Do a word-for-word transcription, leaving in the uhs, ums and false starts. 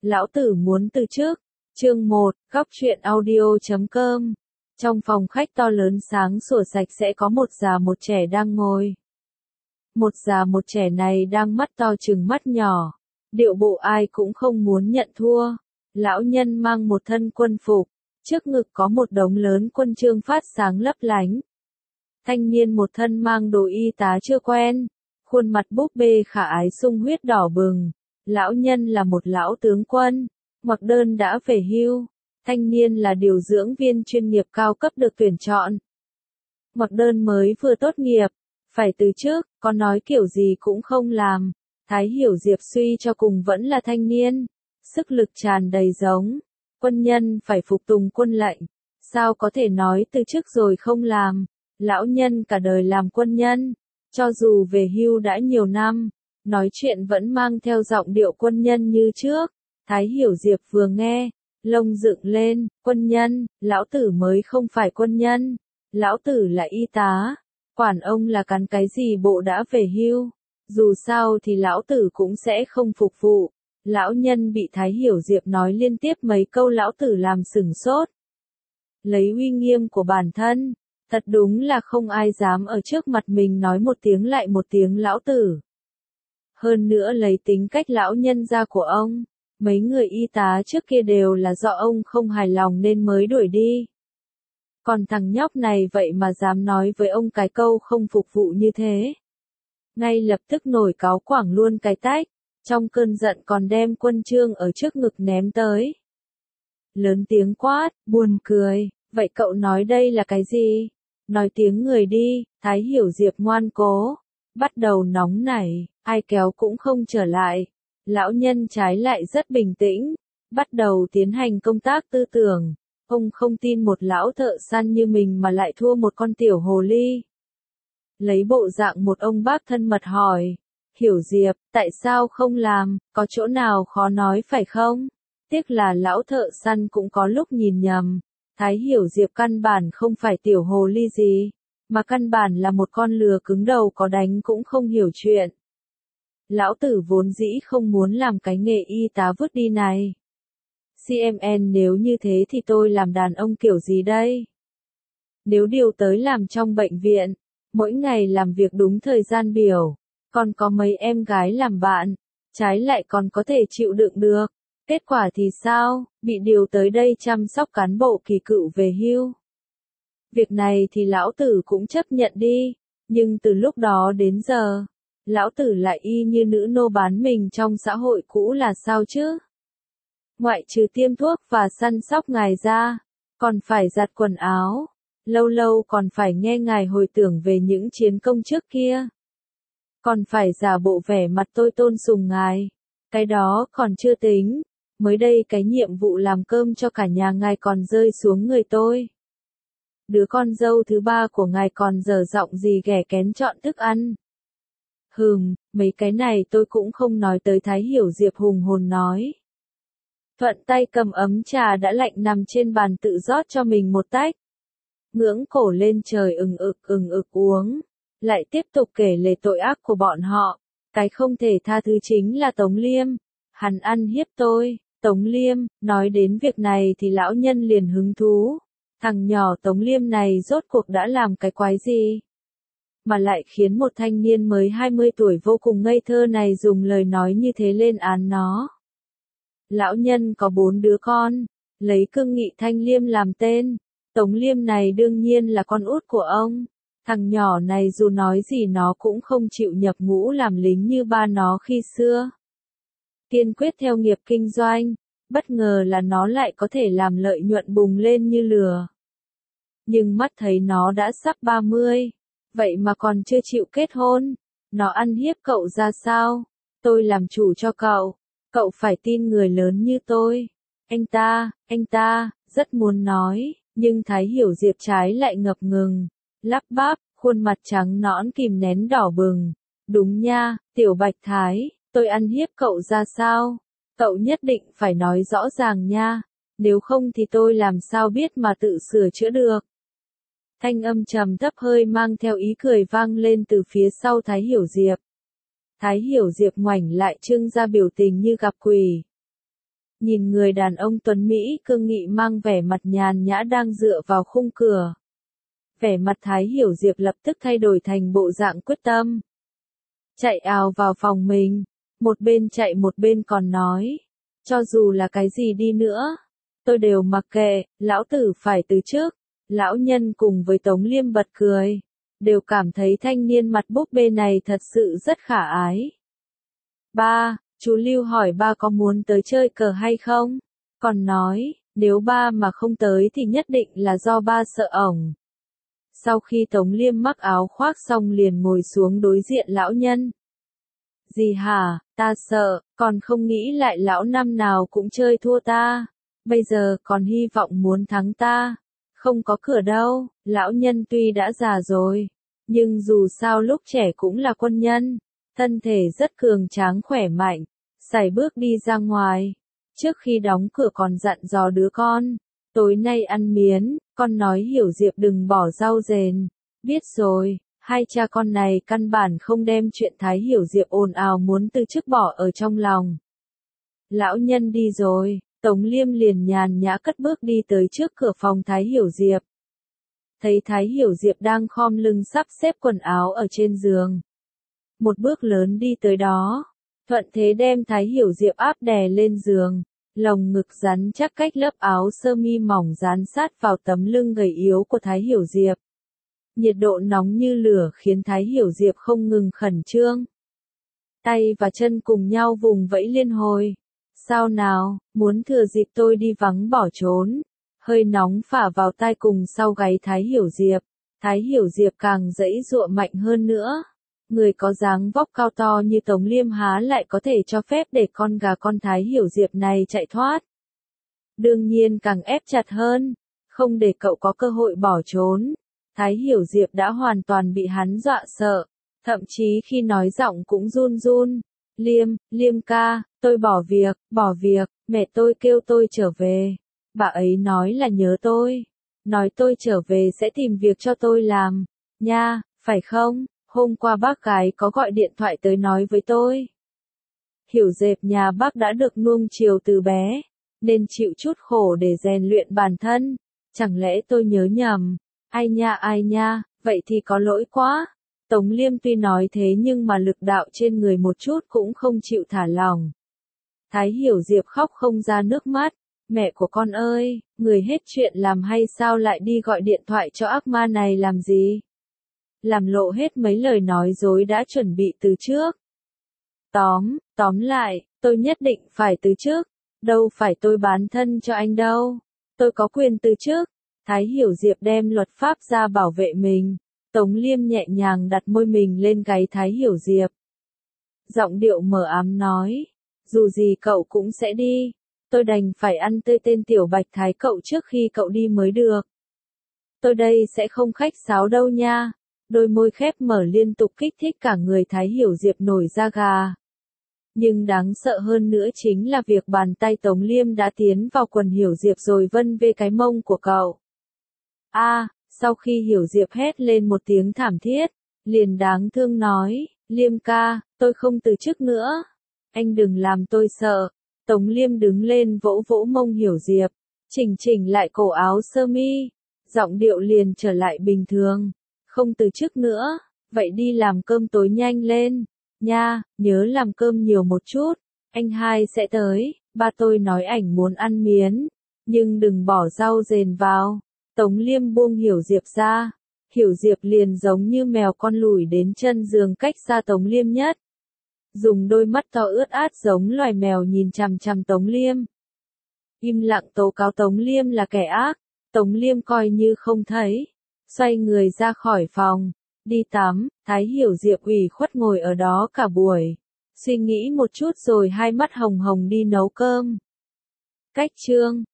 Lão tử muốn từ chức. Chương một, góc truyện audio chấm com. Trong phòng khách to lớn sáng sủa sạch sẽ có một già một trẻ đang ngồi. Một già một trẻ này đang mắt to trừng mắt nhỏ, điệu bộ ai cũng không muốn nhận thua. Lão nhân mang một thân quân phục, trước ngực có một đống lớn quân chương phát sáng lấp lánh. Thanh niên một thân mang đồ y tá chưa quen, khuôn mặt búp bê khả ái sung huyết đỏ bừng. Lão nhân là một lão tướng quân, mặc đơn đã về hưu. Thanh niên là điều dưỡng viên chuyên nghiệp cao cấp được tuyển chọn. Mặc đơn mới vừa tốt nghiệp, phải từ chức, có nói kiểu gì cũng không làm. Thái Hiểu Diệp suy cho cùng vẫn là thanh niên, sức lực tràn đầy giống quân nhân phải phục tùng quân lệnh, sao có thể nói từ chức rồi không làm. Lão nhân cả đời làm quân nhân, cho dù về hưu đã nhiều năm, nói chuyện vẫn mang theo giọng điệu quân nhân như trước. Thái Hiểu Diệp vừa nghe, lông dựng lên, quân nhân, lão tử mới không phải quân nhân, lão tử là y tá, quản ông là cắn cái gì bộ đã về hưu, dù sao thì lão tử cũng sẽ không phục vụ. Lão nhân bị Thái Hiểu Diệp nói liên tiếp mấy câu lão tử làm sửng sốt. Lấy uy nghiêm của bản thân, thật đúng là không ai dám ở trước mặt mình nói một tiếng lại một tiếng lão tử. Hơn nữa lấy tính cách lão nhân gia của ông, mấy người y tá trước kia đều là do ông không hài lòng nên mới đuổi đi. Còn thằng nhóc này vậy mà dám nói với ông cái câu không phục vụ như thế. Ngay lập tức nổi cáu quảng luôn cái tách, trong cơn giận còn đem quân chương ở trước ngực ném tới. Lớn tiếng quát, buồn cười, vậy cậu nói đây là cái gì? Nói tiếng người đi. Thái Hiểu Diệp ngoan cố, bắt đầu nóng nảy, ai kéo cũng không trở lại. Lão nhân trái lại rất bình tĩnh, bắt đầu tiến hành công tác tư tưởng. Ông không tin một lão thợ săn như mình mà lại thua một con tiểu hồ ly. Lấy bộ dạng một ông bác thân mật hỏi, Hiểu Diệp, tại sao không làm, có chỗ nào khó nói phải không? Tiếc là lão thợ săn cũng có lúc nhìn nhầm. Thái Hiểu Diệp căn bản không phải tiểu hồ ly gì, mà căn bản là một con lừa cứng đầu có đánh cũng không hiểu chuyện. Lão tử vốn dĩ không muốn làm cái nghề y tá vứt đi này. xê em en nếu như thế thì tôi làm đàn ông kiểu gì đây? Nếu điều tới làm trong bệnh viện, mỗi ngày làm việc đúng thời gian biểu, còn có mấy em gái làm bạn, trái lại còn có thể chịu đựng được. Kết quả thì sao? Bị điều tới đây chăm sóc cán bộ kỳ cựu về hưu. Việc này thì lão tử cũng chấp nhận đi, nhưng từ lúc đó đến giờ, lão tử lại y như nữ nô bán mình trong xã hội cũ là sao chứ? Ngoại trừ tiêm thuốc và săn sóc ngài ra, còn phải giặt quần áo, lâu lâu còn phải nghe ngài hồi tưởng về những chiến công trước kia. Còn phải giả bộ vẻ mặt tôi tôn sùng ngài, cái đó còn chưa tính, mới đây cái nhiệm vụ làm cơm cho cả nhà ngài còn rơi xuống người tôi. Đứa con dâu thứ ba của ngài còn dở giọng gì ghẻ kén chọn thức ăn. Hừm, mấy cái này tôi cũng không nói tới. Thái Hiểu Diệp hùng hồn nói. Thuận tay cầm ấm trà đã lạnh nằm trên bàn tự rót cho mình một tách. Ngưỡng cổ lên trời ừng ực ừng ực uống, lại tiếp tục kể lể tội ác của bọn họ. Cái không thể tha thứ chính là Tống Liêm, hắn ăn hiếp tôi. Tống Liêm, nói đến việc này thì lão nhân liền hứng thú. Thằng nhỏ Tống Liêm này rốt cuộc đã làm cái quái gì? Mà lại khiến một thanh niên mới hai mươi tuổi vô cùng ngây thơ này dùng lời nói như thế lên án nó. Lão nhân có bốn đứa con, lấy Cương Nghị Thanh Liêm làm tên. Tống Liêm này đương nhiên là con út của ông. Thằng nhỏ này dù nói gì nó cũng không chịu nhập ngũ làm lính như ba nó khi xưa. Kiên quyết theo nghiệp kinh doanh, bất ngờ là nó lại có thể làm lợi nhuận bùng lên như lửa. Nhưng mắt thấy nó đã sắp ba mươi, vậy mà còn chưa chịu kết hôn. Nó ăn hiếp cậu ra sao? Tôi làm chủ cho cậu, cậu phải tin người lớn như tôi. Anh ta, anh ta, rất muốn nói, nhưng Thái Hiểu Diệp trái lại ngập ngừng, lắp bắp, khuôn mặt trắng nõn kìm nén đỏ bừng. Đúng nha, Tiểu Bạch Thái, tôi ăn hiếp cậu ra sao? Cậu nhất định phải nói rõ ràng nha, nếu không thì tôi làm sao biết mà tự sửa chữa được. Thanh âm trầm thấp hơi mang theo ý cười vang lên từ phía sau Thái Hiểu Diệp. Thái Hiểu Diệp ngoảnh lại trưng ra biểu tình như gặp quỷ. nhìn người đàn ông tuấn Mỹ cương nghị mang vẻ mặt nhàn nhã đang dựa vào khung cửa. Vẻ mặt Thái Hiểu Diệp lập tức thay đổi thành bộ dạng quyết tâm. Chạy ào vào phòng mình, một bên chạy một bên còn nói, cho dù là cái gì đi nữa, tôi đều mặc kệ, lão tử phải từ trước. Lão nhân cùng với Tống Liêm bật cười, đều cảm thấy thanh niên mặt búp bê này thật sự rất khả ái. Ba, chú Lưu hỏi ba có muốn tới chơi cờ hay không? Còn nói, nếu ba mà không tới thì nhất định là do ba sợ ổng. Sau khi Tống Liêm mắc áo khoác xong liền ngồi xuống đối diện lão nhân. Gì hả, ta sợ, còn không nghĩ lại lão năm nào cũng chơi thua ta. Bây giờ còn hy vọng muốn thắng ta. Không có cửa đâu, lão nhân tuy đã già rồi, nhưng dù sao lúc trẻ cũng là quân nhân, thân thể rất cường tráng khỏe mạnh, sải bước đi ra ngoài. Trước khi đóng cửa còn dặn dò đứa con, tối nay ăn miến, con nói Hiểu Diệp đừng bỏ rau rền. Biết rồi, hai cha con này căn bản không đem chuyện Thái Hiểu Diệp ồn ào muốn từ chức bỏ ở trong lòng. Lão nhân đi rồi. Tống Liêm liền nhàn nhã cất bước đi tới trước cửa phòng Thái Hiểu Diệp. Thấy Thái Hiểu Diệp đang khom lưng sắp xếp quần áo ở trên giường. Một bước lớn đi tới đó, thuận thế đem Thái Hiểu Diệp áp đè lên giường, lồng ngực rắn chắc cách lớp áo sơ mi mỏng dán sát vào tấm lưng gầy yếu của Thái Hiểu Diệp. Nhiệt độ nóng như lửa khiến Thái Hiểu Diệp không ngừng khẩn trương. Tay và chân cùng nhau vùng vẫy liên hồi. Sao nào, muốn thừa dịp tôi đi vắng bỏ trốn. Hơi nóng phả vào tai cùng sau gáy Thái Hiểu Diệp. Thái Hiểu Diệp càng giãy giụa mạnh hơn nữa. Người có dáng vóc cao to như Tống Liêm há lại có thể cho phép để con gà con Thái Hiểu Diệp này chạy thoát. Đương nhiên càng ép chặt hơn, không để cậu có cơ hội bỏ trốn. Thái Hiểu Diệp đã hoàn toàn bị hắn dọa sợ, thậm chí khi nói giọng cũng run run. Liêm, Liêm ca, tôi bỏ việc, bỏ việc, mẹ tôi kêu tôi trở về. Bà ấy nói là nhớ tôi. Nói tôi trở về sẽ tìm việc cho tôi làm. Nha, phải không? Hôm qua bác gái có gọi điện thoại tới nói với tôi. Hiểu Diệp nhà bác đã được nuông chiều từ bé, nên chịu chút khổ để rèn luyện bản thân. Chẳng lẽ tôi nhớ nhầm? Ai nha ai nha, vậy thì có lỗi quá. Tống Liêm tuy nói thế nhưng mà lực đạo trên người một chút cũng không chịu thả lỏng. Thái Hiểu Diệp khóc không ra nước mắt. Mẹ của con ơi, người hết chuyện làm hay sao lại đi gọi điện thoại cho ác ma này làm gì? Làm lộ hết mấy lời nói dối đã chuẩn bị từ trước. Tóm, tóm lại, tôi nhất định phải từ trước. Đâu phải tôi bán thân cho anh đâu. Tôi có quyền từ trước. Thái Hiểu Diệp đem luật pháp ra bảo vệ mình. Tống Liêm nhẹ nhàng đặt môi mình lên gáy Thái Hiểu Diệp. Giọng điệu mờ ám nói, dù gì cậu cũng sẽ đi. Tôi đành phải ăn tươi tên tiểu bạch thái cậu trước khi cậu đi mới được. Tôi đây sẽ không khách sáo đâu nha. Đôi môi khép mở liên tục kích thích cả người Thái Hiểu Diệp nổi da gà. Nhưng đáng sợ hơn nữa chính là việc bàn tay Tống Liêm đã tiến vào quần Hiểu Diệp rồi vân vê cái mông của cậu. A, à, sau khi Hiểu Diệp hét lên một tiếng thảm thiết, liền đáng thương nói, Liêm ca, tôi không từ chức nữa. Anh đừng làm tôi sợ. Tống Liêm đứng lên vỗ vỗ mông Hiểu Diệp, chỉnh chỉnh lại cổ áo sơ mi, giọng điệu liền trở lại bình thường. Không từ chức nữa, vậy đi làm cơm tối nhanh lên, nha, nhớ làm cơm nhiều một chút, anh hai sẽ tới, ba tôi nói ảnh muốn ăn miến, nhưng đừng bỏ rau rền vào. Tống Liêm buông Hiểu Diệp ra, Hiểu Diệp liền giống như mèo con lủi đến chân giường cách xa Tống Liêm nhất. Dùng đôi mắt to ướt át giống loài mèo nhìn chằm chằm Tống Liêm. Im lặng tố cáo Tống Liêm là kẻ ác, Tống Liêm coi như không thấy. Xoay người ra khỏi phòng, đi tắm, Thái Hiểu Diệp ủy khuất ngồi ở đó cả buổi. Suy nghĩ một chút rồi hai mắt hồng hồng đi nấu cơm. Cách chương